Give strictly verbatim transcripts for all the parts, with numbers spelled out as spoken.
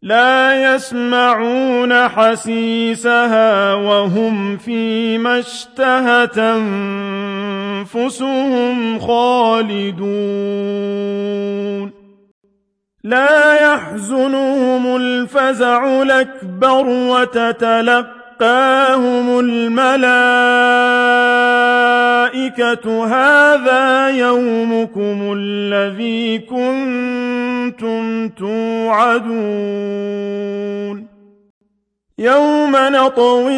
لا يسمعون حسيسها وهم فيما اشتهت أنفسهم خالدون لا يحزنهم الفزع الأكبر وتتلقاهم الملائكة هذا يومكم الذي كنتم توعدون يوم نطوي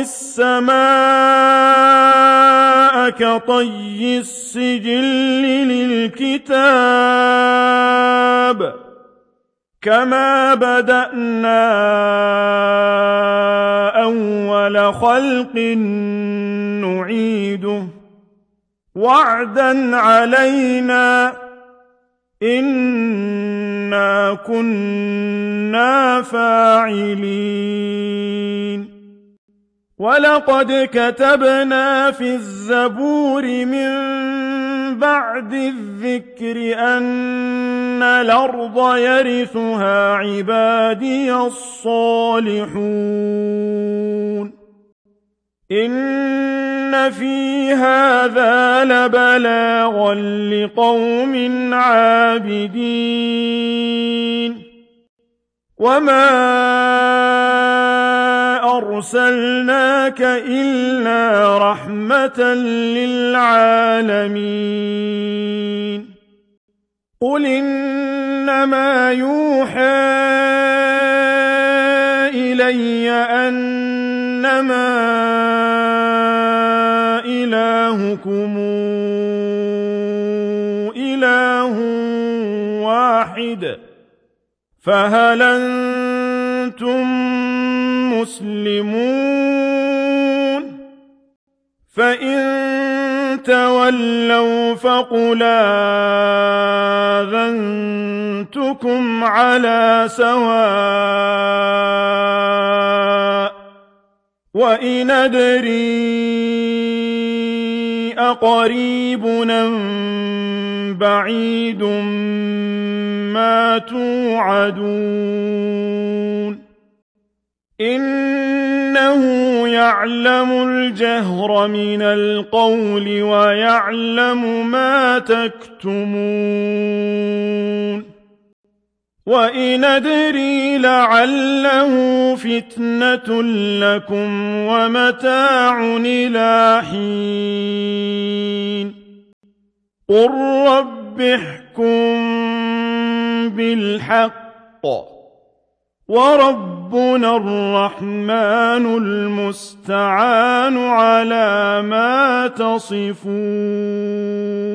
السماء كطي السجل للكتاب كما بدأنا أول خلق نعيده وعدا علينا إنا كنا فاعلين ولقد كتبنا في الزبور من بعد الذكر أن الأرض يرثها عبادي الصالحون إن في هذا لبلاغا لقوم عابدين وما أرسلناك إلا رحمة للعالمين قل إنما يوحى إلي أنما إلهكم إله واحد فهل أنتم مسلمون فإن تولوا فقل آذنتكم على سواء وإن أدري أقريب أم بعيد ما توعدون إنه يعلم الجهر من القول ويعلم ما تكتمون وإن أدري لعله فتنة لكم ومتاع إلى حين قل رب احكم بالحق وربنا الرحمن المستعان على ما تصفون